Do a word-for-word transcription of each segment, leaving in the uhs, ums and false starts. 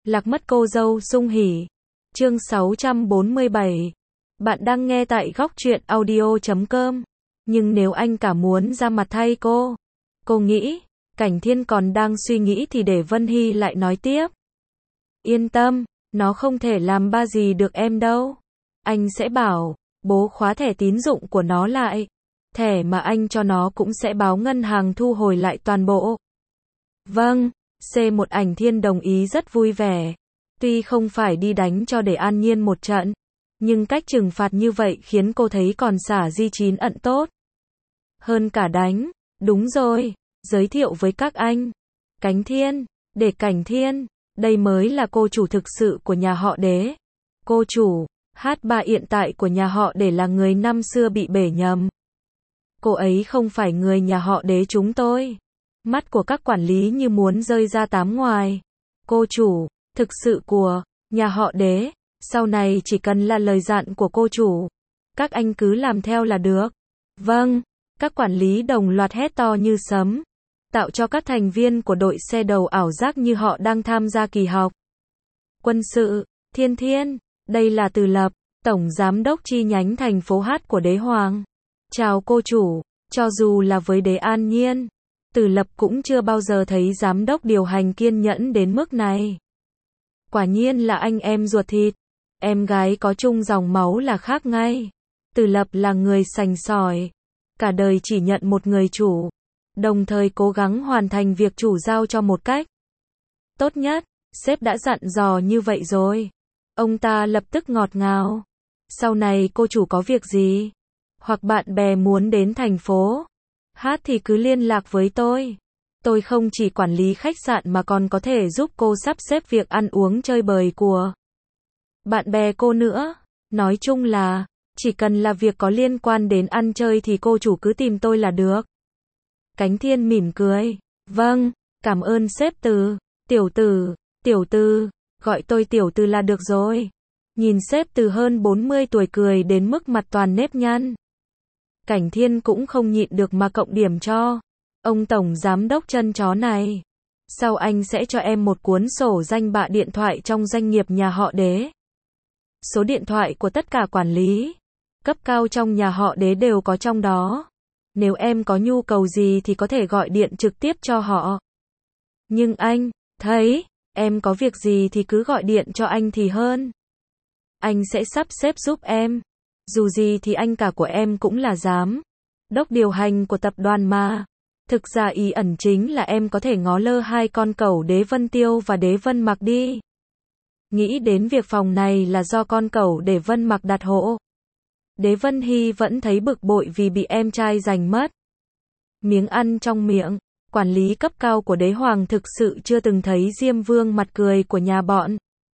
Lạc mất cô dâu sung hỉ. Chương sáu trăm bốn mươi bảy. Bạn đang nghe tại góc truyện audio chấm com. Nhưng nếu anh cả muốn ra mặt thay cô. Cô nghĩ, Cảnh Thiên còn đang suy nghĩ thì để Vân Hy lại nói tiếp. Yên tâm, nó không thể làm ba gì được em đâu. Anh sẽ bảo, bố khóa thẻ tín dụng của nó lại. Thẻ mà anh cho nó cũng sẽ báo ngân hàng thu hồi lại toàn bộ. Vâng, xê một Ảnh Thiên đồng ý rất vui vẻ. Tuy không phải đi đánh cho để an nhiên một trận, nhưng cách trừng phạt như vậy khiến cô thấy còn xả di chín ẩn tốt. Hơn cả đánh, đúng rồi, giới thiệu với các anh. Cảnh Thiên, để Cảnh Thiên, đây mới là cô chủ thực sự của nhà họ Đế. Cô chủ, hát ba hiện tại của nhà họ Đế là người năm xưa bị bể nhầm. Cô ấy không phải người nhà họ Đế chúng tôi. Mắt của các quản lý như muốn rơi ra tám ngoài. Cô chủ, thực sự của nhà họ Đế, sau này chỉ cần là lời dặn của cô chủ, các anh cứ làm theo là được. Vâng, các quản lý đồng loạt hét to như sấm, tạo cho các thành viên của đội xe đầu ảo giác như họ đang tham gia kỳ học. Quân sự, Thiên Thiên, đây là Từ Lập, tổng giám đốc chi nhánh thành phố Hát của Đế Hoàng. Chào cô chủ, cho dù là với Đế An Nhiên, Từ Lập cũng chưa bao giờ thấy giám đốc điều hành kiên nhẫn đến mức này. Quả nhiên là anh em ruột thịt, em gái có chung dòng máu là khác ngay. Từ Lập là người sành sỏi, cả đời chỉ nhận một người chủ, đồng thời cố gắng hoàn thành việc chủ giao cho một cách tốt nhất. Sếp đã dặn dò như vậy rồi. Ông ta lập tức ngọt ngào. Sau này cô chủ có việc gì, hoặc bạn bè muốn đến thành phố Hát thì cứ liên lạc với tôi. Tôi không chỉ quản lý khách sạn mà còn có thể giúp cô sắp xếp việc ăn uống chơi bời của bạn bè cô nữa. Nói chung là, chỉ cần là việc có liên quan đến ăn chơi thì cô chủ cứ tìm tôi là được. Cảnh Thiên mỉm cười. Vâng, cảm ơn sếp Từ. Tiểu Từ, Tiểu Từ, gọi tôi Tiểu Từ là được rồi. Nhìn sếp Từ hơn bốn mươi tuổi cười đến mức mặt toàn nếp nhăn. Cảnh Thiên cũng không nhịn được mà cộng điểm cho ông tổng giám đốc chân chó này. Sau anh sẽ cho em một cuốn sổ danh bạ điện thoại trong doanh nghiệp nhà họ Đế. Số điện thoại của tất cả quản lý cấp cao trong nhà họ Đế đều có trong đó. Nếu em có nhu cầu gì thì có thể gọi điện trực tiếp cho họ. Nhưng anh thấy em có việc gì thì cứ gọi điện cho anh thì hơn. Anh sẽ sắp xếp giúp em. Dù gì thì anh cả của em cũng là giám đốc điều hành của tập đoàn mà. Thực ra ý ẩn chính là em có thể ngó lơ hai con cẩu Đế Vân Tiêu và Đế Vân Mặc đi. Nghĩ đến việc phòng này là do con cẩu Đế Vân Mặc đặt hộ, Đế Vân Hy vẫn thấy bực bội vì bị em trai giành mất miếng ăn trong miệng. Quản lý cấp cao của Đế Hoàng thực sự chưa từng thấy Diêm Vương mặt cười của nhà bọn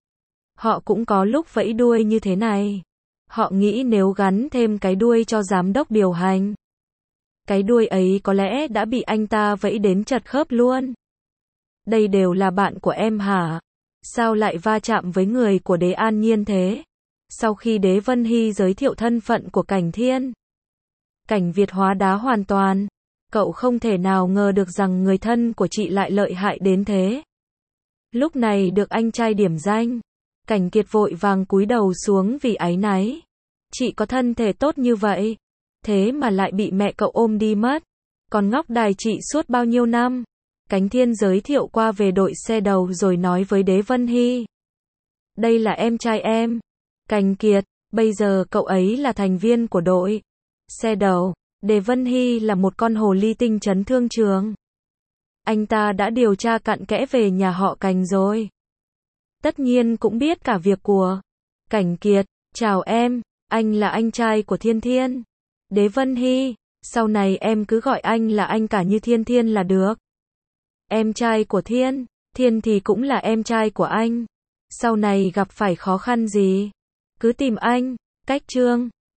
họ cũng có lúc vẫy đuôi như thế này. Họ nghĩ nếu gắn thêm cái đuôi cho giám đốc điều hành, cái đuôi ấy có lẽ đã bị anh ta vẫy đến chật khớp luôn. Đây đều là bạn của em hả? Sao lại va chạm với người của Đế An Nhiên thế? Sau khi Đế Vân Hy giới thiệu thân phận của Cảnh Thiên, Cảnh Việt hóa đá hoàn toàn. Cậu không thể nào ngờ được rằng người thân của chị lại lợi hại đến thế. Lúc này được anh trai điểm danh, Cảnh Kiệt vội vàng cúi đầu xuống vì áy náy. Chị có thân thể tốt như vậy, thế mà lại bị mẹ cậu ôm đi mất. Còn ngóc đài chị suốt bao nhiêu năm. Cảnh Thiên giới thiệu qua về đội xe đầu rồi nói với Đế Vân Hy. Đây là em trai em, Cảnh Kiệt, bây giờ cậu ấy là thành viên của đội xe đầu. Đế Vân Hy là một con hồ ly tinh chấn thương trường. Anh ta đã điều tra cặn kẽ về nhà họ Cảnh rồi. Tất nhiên cũng biết cả việc của Cảnh Kiệt. Chào em, anh là anh trai của Thiên Thiên. Đế Vân Hy, sau này em cứ gọi anh là anh cả như Thiên Thiên là được. Em trai của Thiên, Thiên thì cũng là em trai của anh. Sau này gặp phải khó khăn gì, cứ tìm anh. Cách Trương,